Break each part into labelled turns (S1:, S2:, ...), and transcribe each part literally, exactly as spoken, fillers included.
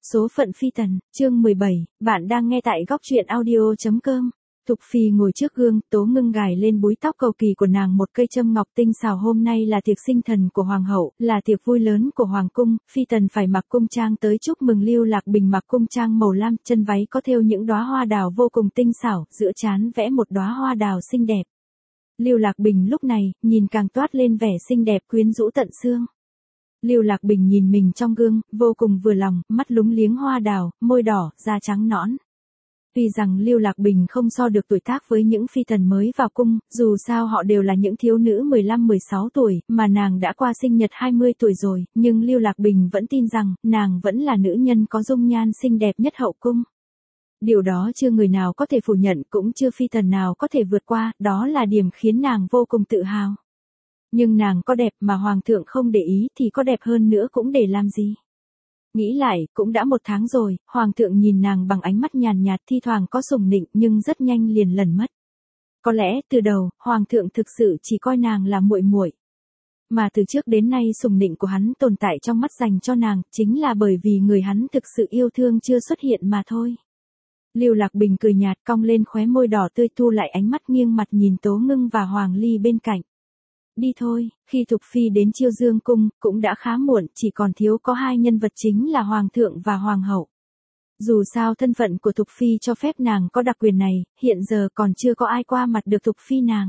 S1: Số phận phi tần, chương mười bảy, bạn đang nghe tại góc truyện audio chấm com. Thục Phi ngồi trước gương, Tố Ngưng gài lên búi tóc cầu kỳ của nàng một cây châm ngọc tinh xảo. Hôm nay là tiệc sinh thần của hoàng hậu, là tiệc vui lớn của hoàng cung, phi tần phải mặc cung trang tới chúc mừng. Lưu Lạc Bình mặc cung trang màu lam, chân váy có thêu những đóa hoa đào vô cùng tinh xảo, giữa trán vẽ một đóa hoa đào xinh đẹp. Lưu Lạc Bình lúc này, nhìn càng toát lên vẻ xinh đẹp quyến rũ tận xương. Lưu Lạc Bình nhìn mình trong gương, vô cùng vừa lòng, mắt lúng liếng hoa đào, môi đỏ, da trắng nõn. Tuy rằng Lưu Lạc Bình không so được tuổi tác với những phi tần mới vào cung, dù sao họ đều là những thiếu nữ mười lăm mười sáu tuổi, mà nàng đã qua sinh nhật hai mươi tuổi rồi, nhưng Lưu Lạc Bình vẫn tin rằng, nàng vẫn là nữ nhân có dung nhan xinh đẹp nhất hậu cung. Điều đó chưa người nào có thể phủ nhận, cũng chưa phi tần nào có thể vượt qua, đó là điểm khiến nàng vô cùng tự hào. Nhưng nàng có đẹp mà hoàng thượng không để ý thì có đẹp hơn nữa cũng để làm gì? Nghĩ lại, cũng đã một tháng rồi, hoàng thượng nhìn nàng bằng ánh mắt nhàn nhạt, thi thoảng có sủng nịnh nhưng rất nhanh liền lẩn mất. Có lẽ từ đầu, hoàng thượng thực sự chỉ coi nàng là muội muội. Mà từ trước đến nay sủng nịnh của hắn tồn tại trong mắt dành cho nàng, chính là bởi vì người hắn thực sự yêu thương chưa xuất hiện mà thôi. Lưu Lạc Bình cười nhạt, cong lên khóe môi đỏ tươi, thu lại ánh mắt nghiêng mặt nhìn Tố Ngưng và Hoàng Ly bên cạnh. Đi thôi, khi Thục Phi đến Chiêu Dương cung, cũng đã khá muộn, chỉ còn thiếu có hai nhân vật chính là Hoàng thượng và Hoàng hậu. Dù sao thân phận của Thục Phi cho phép nàng có đặc quyền này, hiện giờ còn chưa có ai qua mặt được Thục Phi nàng.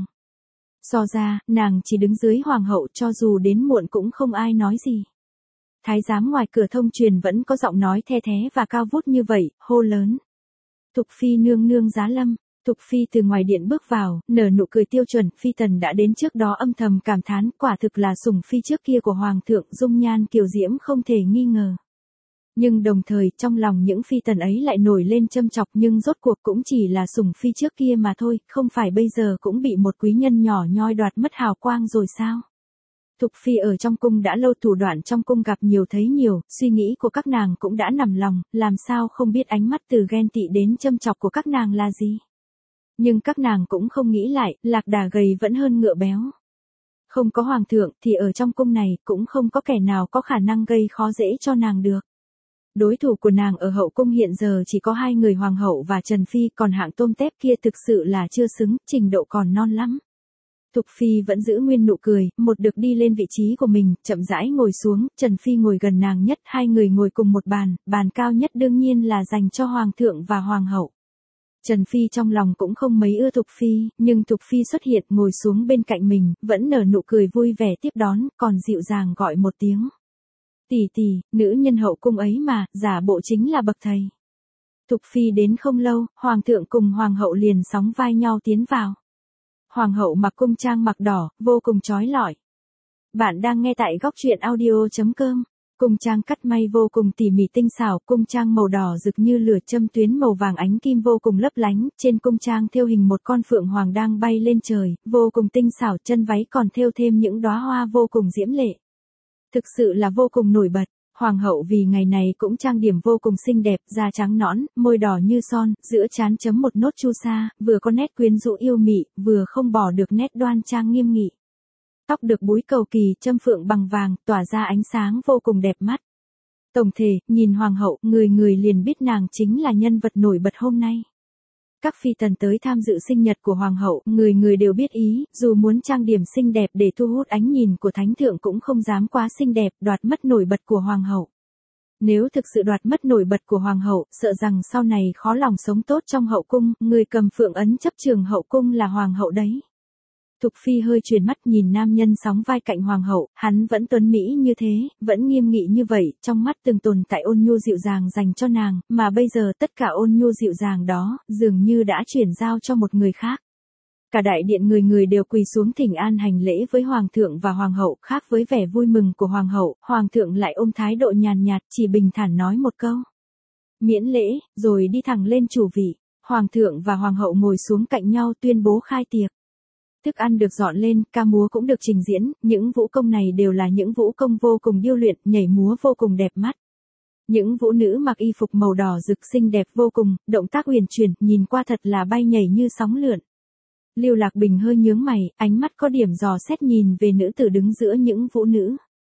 S1: So ra, nàng chỉ đứng dưới Hoàng hậu, cho dù đến muộn cũng không ai nói gì. Thái giám ngoài cửa thông truyền vẫn có giọng nói the thé và cao vút như vậy, hô lớn. Thục Phi nương nương giá lâm. Thục Phi từ ngoài điện bước vào, nở nụ cười tiêu chuẩn, phi tần đã đến trước đó âm thầm cảm thán, quả thực là sủng phi trước kia của hoàng thượng, dung nhan kiều diễm không thể nghi ngờ. Nhưng đồng thời, trong lòng những phi tần ấy lại nổi lên châm chọc, nhưng rốt cuộc cũng chỉ là sủng phi trước kia mà thôi, không phải bây giờ cũng bị một quý nhân nhỏ nhoi đoạt mất hào quang rồi sao? Thục Phi ở trong cung đã lâu, thủ đoạn trong cung gặp nhiều thấy nhiều, suy nghĩ của các nàng cũng đã nằm lòng, làm sao không biết ánh mắt từ ghen tị đến châm chọc của các nàng là gì? Nhưng các nàng cũng không nghĩ lại, lạc đà gầy vẫn hơn ngựa béo. Không có hoàng thượng thì ở trong cung này cũng không có kẻ nào có khả năng gây khó dễ cho nàng được. Đối thủ của nàng ở hậu cung hiện giờ chỉ có hai người, hoàng hậu và Trần Phi, còn hạng tôm tép kia thực sự là chưa xứng, trình độ còn non lắm. Thục Phi vẫn giữ nguyên nụ cười, một được đi lên vị trí của mình, chậm rãi ngồi xuống, Trần Phi ngồi gần nàng nhất, hai người ngồi cùng một bàn, bàn cao nhất đương nhiên là dành cho hoàng thượng và hoàng hậu. Trần Phi trong lòng cũng không mấy ưa Thục Phi, nhưng Thục Phi xuất hiện ngồi xuống bên cạnh mình, vẫn nở nụ cười vui vẻ tiếp đón, còn dịu dàng gọi một tiếng. Tỷ tỷ, nữ nhân hậu cung ấy mà, giả bộ chính là bậc thầy. Thục Phi đến không lâu, hoàng thượng cùng hoàng hậu liền sóng vai nhau tiến vào. Hoàng hậu mặc cung trang mặc đỏ, vô cùng chói lọi. Bạn đang nghe tại góc truyện audio chấm com. Cung trang cắt may vô cùng tỉ mỉ tinh xảo, cung trang màu đỏ rực như lửa, châm tuyến màu vàng ánh kim vô cùng lấp lánh, trên cung trang thêu hình một con phượng hoàng đang bay lên trời, vô cùng tinh xảo, chân váy còn thêu thêm những đóa hoa vô cùng diễm lệ. Thực sự là vô cùng nổi bật. Hoàng hậu vì ngày này cũng trang điểm vô cùng xinh đẹp, da trắng nõn, môi đỏ như son, giữa trán chấm một nốt chu sa, vừa có nét quyến rũ yêu mị, vừa không bỏ được nét đoan trang nghiêm nghị. Tóc được búi cầu kỳ, châm phượng bằng vàng, tỏa ra ánh sáng vô cùng đẹp mắt. Tổng thể, nhìn hoàng hậu, người người liền biết nàng chính là nhân vật nổi bật hôm nay. Các phi tần tới tham dự sinh nhật của hoàng hậu, người người đều biết ý, dù muốn trang điểm xinh đẹp để thu hút ánh nhìn của thánh thượng cũng không dám quá xinh đẹp, đoạt mất nổi bật của hoàng hậu. Nếu thực sự đoạt mất nổi bật của hoàng hậu, sợ rằng sau này khó lòng sống tốt trong hậu cung, người cầm phượng ấn chấp trường hậu cung là hoàng hậu đấy. Thục Phi hơi chuyển mắt nhìn nam nhân sóng vai cạnh hoàng hậu, hắn vẫn tuấn mỹ như thế, vẫn nghiêm nghị như vậy, trong mắt từng tồn tại ôn nhu dịu dàng dành cho nàng, mà bây giờ tất cả ôn nhu dịu dàng đó, dường như đã chuyển giao cho một người khác. Cả đại điện người người đều quỳ xuống thỉnh an hành lễ với hoàng thượng và hoàng hậu, khác với vẻ vui mừng của hoàng hậu, hoàng thượng lại ôm thái độ nhàn nhạt, chỉ bình thản nói một câu. Miễn lễ, rồi đi thẳng lên chủ vị. Hoàng thượng và hoàng hậu ngồi xuống cạnh nhau tuyên bố khai tiệc. Thức ăn được dọn lên, ca múa cũng được trình diễn, những vũ công này đều là những vũ công vô cùng điêu luyện, nhảy múa vô cùng đẹp mắt. Những vũ nữ mặc y phục màu đỏ rực xinh đẹp vô cùng, động tác uyển chuyển, nhìn qua thật là bay nhảy như sóng lượn. Lưu Lạc Bình hơi nhướng mày, ánh mắt có điểm dò xét nhìn về nữ tử đứng giữa những vũ nữ.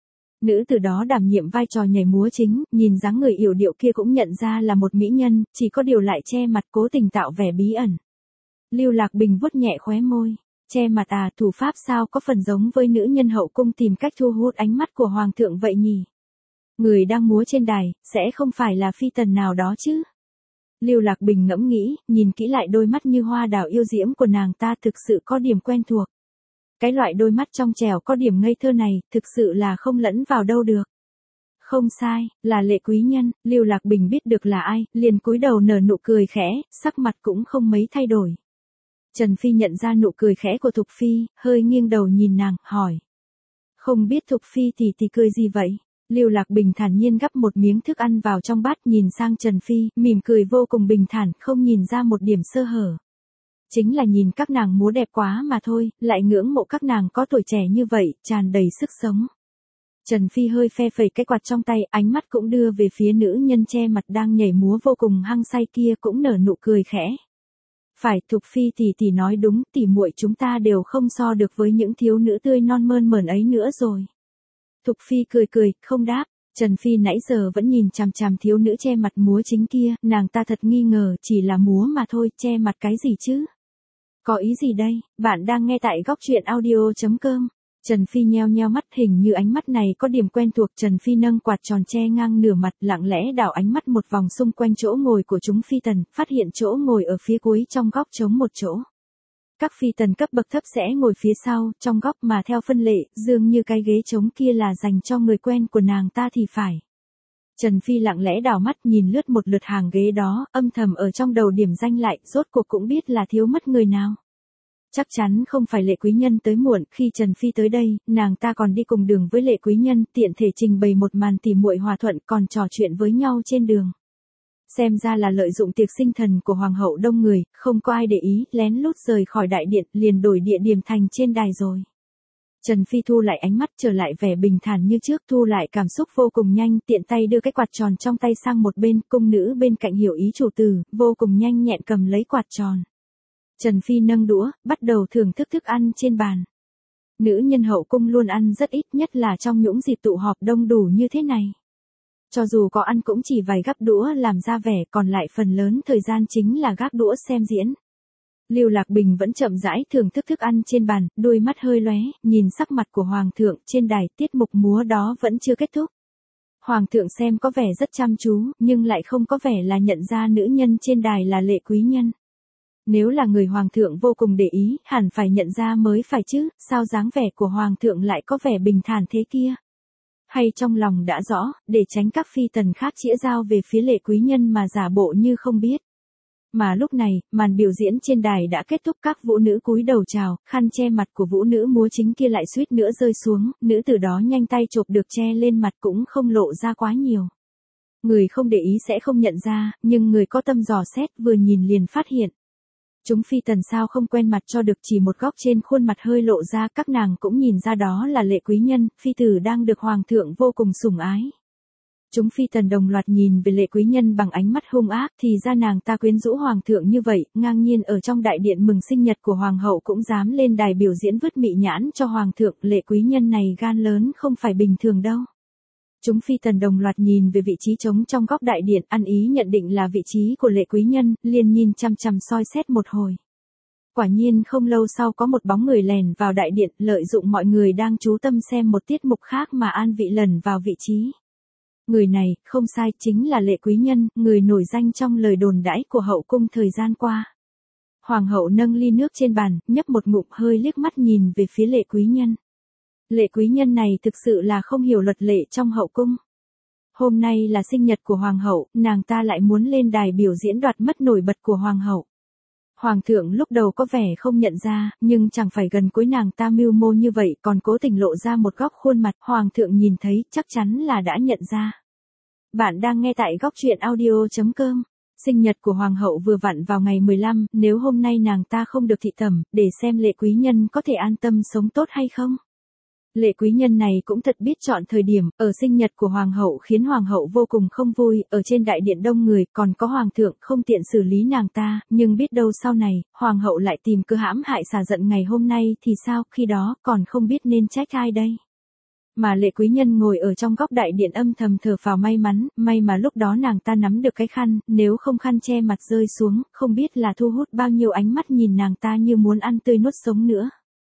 S1: Nữ từ đó đảm nhiệm vai trò nhảy múa chính, nhìn dáng người yểu điệu kia cũng nhận ra là một mỹ nhân, chỉ có điều lại che mặt cố tình tạo vẻ bí ẩn. Lưu Lạc Bình vuốt nhẹ khóe môi, che mặt à, thủ pháp sao có phần giống với nữ nhân hậu cung tìm cách thu hút ánh mắt của hoàng thượng vậy nhỉ? Người đang múa trên đài, sẽ không phải là phi tần nào đó chứ? Lưu Lạc Bình ngẫm nghĩ, nhìn kỹ lại đôi mắt như hoa đào yêu diễm của nàng ta thực sự có điểm quen thuộc. Cái loại đôi mắt trong trẻo có điểm ngây thơ này, thực sự là không lẫn vào đâu được. Không sai, là Lệ Quý Nhân. Lưu Lạc Bình biết được là ai, liền cúi đầu nở nụ cười khẽ, sắc mặt cũng không mấy thay đổi. Trần Phi nhận ra nụ cười khẽ của Thục Phi, hơi nghiêng đầu nhìn nàng, hỏi. Không biết Thục Phi tỷ tỷ cười gì vậy? Lưu Lạc Bình thản nhiên gắp một miếng thức ăn vào trong bát, nhìn sang Trần Phi, mỉm cười vô cùng bình thản, không nhìn ra một điểm sơ hở. Chính là nhìn các nàng múa đẹp quá mà thôi, lại ngưỡng mộ các nàng có tuổi trẻ như vậy, tràn đầy sức sống. Trần Phi hơi phe phẩy cái quạt trong tay, ánh mắt cũng đưa về phía nữ nhân che mặt đang nhảy múa vô cùng hăng say kia, cũng nở nụ cười khẽ. Phải, Thục Phi tỷ tỷ nói đúng, tỷ muội chúng ta đều không so được với những thiếu nữ tươi non mơn mởn ấy nữa rồi. Thục Phi cười cười, không đáp. Trần Phi nãy giờ vẫn nhìn chằm chằm thiếu nữ che mặt múa chính kia, nàng ta thật nghi ngờ, chỉ là múa mà thôi, che mặt cái gì chứ? Có ý gì đây? Bạn đang nghe tại góc truyện audio chấm com. Trần Phi nheo nheo mắt, hình như ánh mắt này có điểm quen thuộc. Trần Phi nâng quạt tròn che ngang nửa mặt, lặng lẽ đảo ánh mắt một vòng xung quanh chỗ ngồi của chúng phi tần, phát hiện chỗ ngồi ở phía cuối trong góc trống một chỗ. Các phi tần cấp bậc thấp sẽ ngồi phía sau, trong góc, mà theo phân lệ, dường như cái ghế trống kia là dành cho người quen của nàng ta thì phải. Trần Phi lặng lẽ đảo mắt nhìn lướt một lượt hàng ghế đó, âm thầm ở trong đầu điểm danh lại, rốt cuộc cũng biết là thiếu mất người nào. Chắc chắn không phải Lệ Quý Nhân tới muộn. Khi Trần Phi tới đây, nàng ta còn đi cùng đường với Lệ Quý Nhân, tiện thể trình bày một màn tỉ muội hòa thuận, còn trò chuyện với nhau trên đường. Xem ra là lợi dụng tiệc sinh thần của hoàng hậu đông người, không có ai để ý, lén lút rời khỏi đại điện, liền đổi địa điểm thành trên đài rồi. Trần Phi thu lại ánh mắt, trở lại vẻ bình thản như trước, thu lại cảm xúc vô cùng nhanh, tiện tay đưa cái quạt tròn trong tay sang một bên, cung nữ bên cạnh hiểu ý chủ tử, vô cùng nhanh nhẹn cầm lấy quạt tròn. Trần Phi nâng đũa, bắt đầu thưởng thức thức ăn trên bàn. Nữ nhân hậu cung luôn ăn rất ít, nhất là trong những dịp tụ họp đông đủ như thế này. Cho dù có ăn cũng chỉ vài gắp đũa làm ra vẻ, còn lại phần lớn thời gian chính là gác đũa xem diễn. Lưu Lạc Bình vẫn chậm rãi thưởng thức thức ăn trên bàn, đôi mắt hơi lóe, nhìn sắc mặt của hoàng thượng trên đài, tiết mục múa đó vẫn chưa kết thúc. Hoàng thượng xem có vẻ rất chăm chú, nhưng lại không có vẻ là nhận ra nữ nhân trên đài là Lệ Quý Nhân. Nếu là người hoàng thượng vô cùng để ý, hẳn phải nhận ra mới phải chứ, sao dáng vẻ của hoàng thượng lại có vẻ bình thản thế kia? Hay trong lòng đã rõ, để tránh các phi tần khác chĩa dao về phía Lệ Quý Nhân mà giả bộ như không biết. Mà lúc này, màn biểu diễn trên đài đã kết thúc, các vũ nữ cúi đầu chào, khăn che mặt của vũ nữ múa chính kia lại suýt nữa rơi xuống, nữ tử đó nhanh tay chộp được che lên mặt cũng không lộ ra quá nhiều. Người không để ý sẽ không nhận ra, nhưng người có tâm dò xét vừa nhìn liền phát hiện. Chúng phi tần sao không quen mặt cho được, chỉ một góc trên khuôn mặt hơi lộ ra, các nàng cũng nhìn ra đó là Lệ Quý Nhân, phi tử đang được hoàng thượng vô cùng sủng ái. Chúng phi tần đồng loạt nhìn về Lệ Quý Nhân bằng ánh mắt hung ác, thì ra nàng ta quyến rũ hoàng thượng như vậy, ngang nhiên ở trong đại điện mừng sinh nhật của hoàng hậu cũng dám lên đài biểu diễn vứt mị nhãn cho hoàng thượng. Lệ Quý Nhân này gan lớn không phải bình thường đâu. Chúng phi tần đồng loạt nhìn về vị trí trống trong góc đại điện, ăn ý nhận định là vị trí của Lệ Quý Nhân, liền nhìn chằm chằm soi xét một hồi. Quả nhiên không lâu sau có một bóng người lèn vào đại điện, lợi dụng mọi người đang chú tâm xem một tiết mục khác mà an vị lẩn vào vị trí. Người này, không sai, chính là Lệ Quý Nhân, người nổi danh trong lời đồn đãi của hậu cung thời gian qua. Hoàng hậu nâng ly nước trên bàn, nhấp một ngụm, hơi liếc mắt nhìn về phía Lệ Quý Nhân. Lệ Quý Nhân này thực sự là không hiểu luật lệ trong hậu cung. Hôm nay là sinh nhật của hoàng hậu, nàng ta lại muốn lên đài biểu diễn đoạt mất nổi bật của hoàng hậu. Hoàng thượng lúc đầu có vẻ không nhận ra, nhưng chẳng phải gần cuối nàng ta mưu mô như vậy, còn cố tình lộ ra một góc khuôn mặt, hoàng thượng nhìn thấy, chắc chắn là đã nhận ra. Bạn đang nghe tại góc truyện audio chấm com. Sinh nhật của hoàng hậu vừa vặn vào ngày mười lăm, nếu hôm nay nàng ta không được thị tẩm, để xem Lệ Quý Nhân có thể an tâm sống tốt hay không. Lệ Quý Nhân này cũng thật biết chọn thời điểm, ở sinh nhật của hoàng hậu khiến hoàng hậu vô cùng không vui, ở trên đại điện đông người, còn có hoàng thượng không tiện xử lý nàng ta, nhưng biết đâu sau này, hoàng hậu lại tìm cơ hãm hại xả giận ngày hôm nay thì sao, khi đó còn không biết nên trách ai đây. Mà Lệ Quý Nhân ngồi ở trong góc đại điện âm thầm thở phào may mắn, may mà lúc đó nàng ta nắm được cái khăn, nếu không khăn che mặt rơi xuống, không biết là thu hút bao nhiêu ánh mắt nhìn nàng ta như muốn ăn tươi nuốt sống nữa.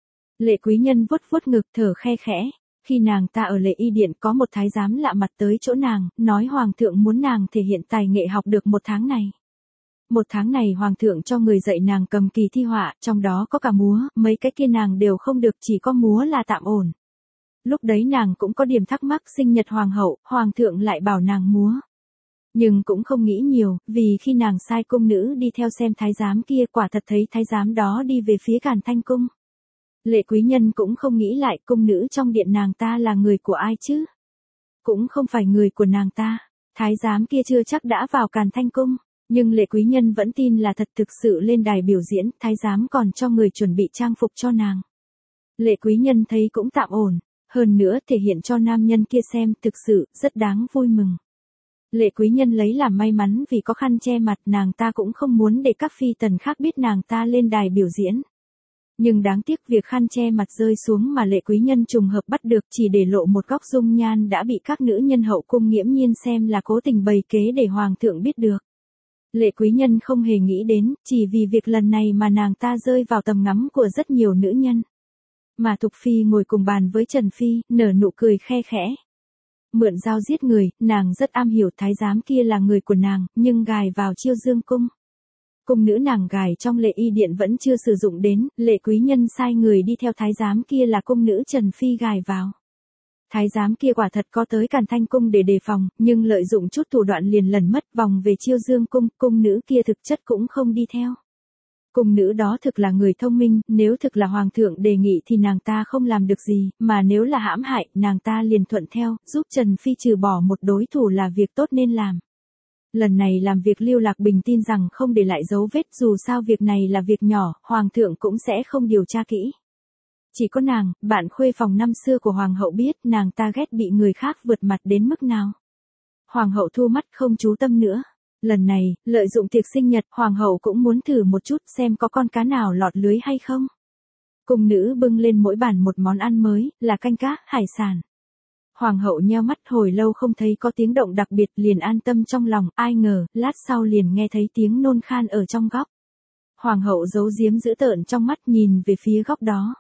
S1: Lệ Quý Nhân vuốt vuốt ngực thở khe khẽ. Khi nàng ta ở Lệ Y Điện có một thái giám lạ mặt tới chỗ nàng, nói Hoàng thượng muốn nàng thể hiện tài nghệ học được một tháng này. Một tháng này Hoàng thượng cho người dạy nàng cầm kỳ thi họa, trong đó có cả múa, mấy cái kia nàng đều không được, chỉ có múa là tạm ổn. Lúc đấy nàng cũng có điểm thắc mắc, sinh nhật Hoàng hậu, Hoàng thượng lại bảo nàng múa. Nhưng cũng không nghĩ nhiều, vì khi nàng sai cung nữ đi theo xem thái giám kia, quả thật thấy thái giám đó đi về phía Càn Thanh Cung. Lệ Quý Nhân cũng không nghĩ lại cung nữ trong điện nàng ta là người của ai chứ. Cũng không phải người của nàng ta, thái giám kia chưa chắc đã vào Càn Thanh Cung, nhưng Lệ Quý Nhân vẫn tin là thật, thực sự lên đài biểu diễn, thái giám còn cho người chuẩn bị trang phục cho nàng. Lệ Quý Nhân thấy cũng tạm ổn, hơn nữa thể hiện cho nam nhân kia xem, thực sự rất đáng vui mừng. Lệ Quý Nhân lấy làm may mắn vì có khăn che mặt, nàng ta cũng không muốn để các phi tần khác biết nàng ta lên đài biểu diễn. Nhưng đáng tiếc việc khăn che mặt rơi xuống mà Lệ Quý Nhân trùng hợp bắt được, chỉ để lộ một góc dung nhan đã bị các nữ nhân hậu cung nghiễm nhiên xem là cố tình bày kế để Hoàng thượng biết được. Lệ Quý Nhân không hề nghĩ đến, chỉ vì việc lần này mà nàng ta rơi vào tầm ngắm của rất nhiều nữ nhân. Mà Thục Phi ngồi cùng bàn với Trần Phi, nở nụ cười khe khẽ. Mượn dao giết người, nàng rất am hiểu, thái giám kia là người của nàng, nhưng gài vào Chiêu Dương cung. Cung nữ nàng gài trong Lệ Y Điện vẫn chưa sử dụng đến, Lệ Quý Nhân sai người đi theo thái giám kia là cung nữ Trần Phi gài vào. Thái giám kia quả thật có tới Càn Thanh Cung để đề phòng, nhưng lợi dụng chút thủ đoạn liền lần mất vòng về Chiêu Dương cung, cung nữ kia thực chất cũng không đi theo. Cung nữ đó thực là người thông minh, nếu thực là Hoàng thượng đề nghị thì nàng ta không làm được gì, mà nếu là hãm hại, nàng ta liền thuận theo, giúp Trần Phi trừ bỏ một đối thủ là việc tốt nên làm. Lần này làm việc Lưu Lạc Bình tin rằng không để lại dấu vết, dù sao việc này là việc nhỏ, Hoàng thượng cũng sẽ không điều tra kỹ. Chỉ có nàng, bạn khuê phòng năm xưa của Hoàng hậu biết nàng ta ghét bị người khác vượt mặt đến mức nào. Hoàng hậu thu mắt không chú tâm nữa. Lần này, lợi dụng tiệc sinh nhật, Hoàng hậu cũng muốn thử một chút xem có con cá nào lọt lưới hay không. Cung nữ bưng lên mỗi bàn một món ăn mới, là canh cá, hải sản. Hoàng hậu nheo mắt hồi lâu không thấy có tiếng động đặc biệt, liền an tâm trong lòng, ai ngờ, lát sau liền nghe thấy tiếng nôn khan ở trong góc. Hoàng hậu giấu giếm dữ tợn trong mắt nhìn về phía góc đó.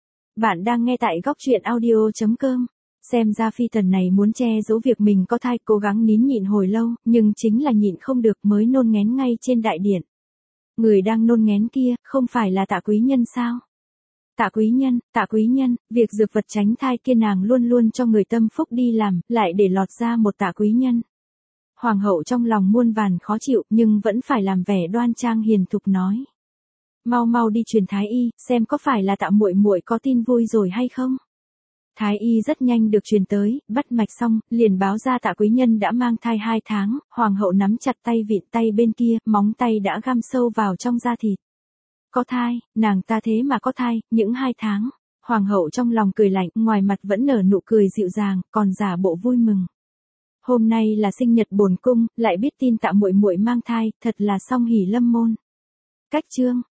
S1: Bạn đang nghe tại góc truyện audio chấm com. Xem ra phi tần này muốn che giấu việc mình có thai, cố gắng nín nhịn hồi lâu, nhưng chính là nhịn không được mới nôn nghén ngay trên đại điện. Người đang nôn nghén kia, không phải là Tạ Quý Nhân sao? Tạ Quý Nhân, Tạ Quý Nhân, việc dược vật tránh thai kia nàng luôn luôn cho người tâm phúc đi làm, lại để lọt ra một Tạ Quý Nhân. Hoàng hậu trong lòng muôn vàn khó chịu, nhưng vẫn phải làm vẻ đoan trang hiền thục nói. Mau mau đi truyền thái y, xem có phải là Tạ muội muội có tin vui rồi hay không? Thái y rất nhanh được truyền tới, bắt mạch xong, liền báo ra Tạ Quý Nhân đã mang thai hai tháng, Hoàng hậu nắm chặt tay vịn tay bên kia, móng tay đã găm sâu vào trong da thịt. Có thai, nàng ta thế mà có thai, những hai tháng. Hoàng hậu trong lòng cười lạnh, ngoài mặt vẫn nở nụ cười dịu dàng, còn giả bộ vui mừng. Hôm nay là sinh nhật bổn cung, lại biết tin Tạ muội muội mang thai, thật là song hỷ lâm môn. Cách chương